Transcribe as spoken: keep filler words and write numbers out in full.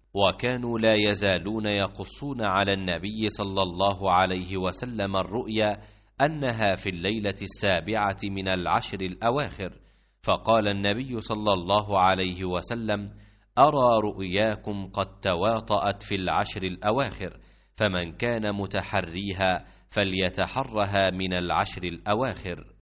وكانوا لا يزالون يقصون على النبي صلى الله عليه وسلم الرؤيا أنها في الليلة السابعة من العشر الأواخر، فقال النبي صلى الله عليه وسلم: أرى رؤياكم قد تواطأت في العشر الأواخر، فمن كان متحريها فليتحرها من العشر الأواخر.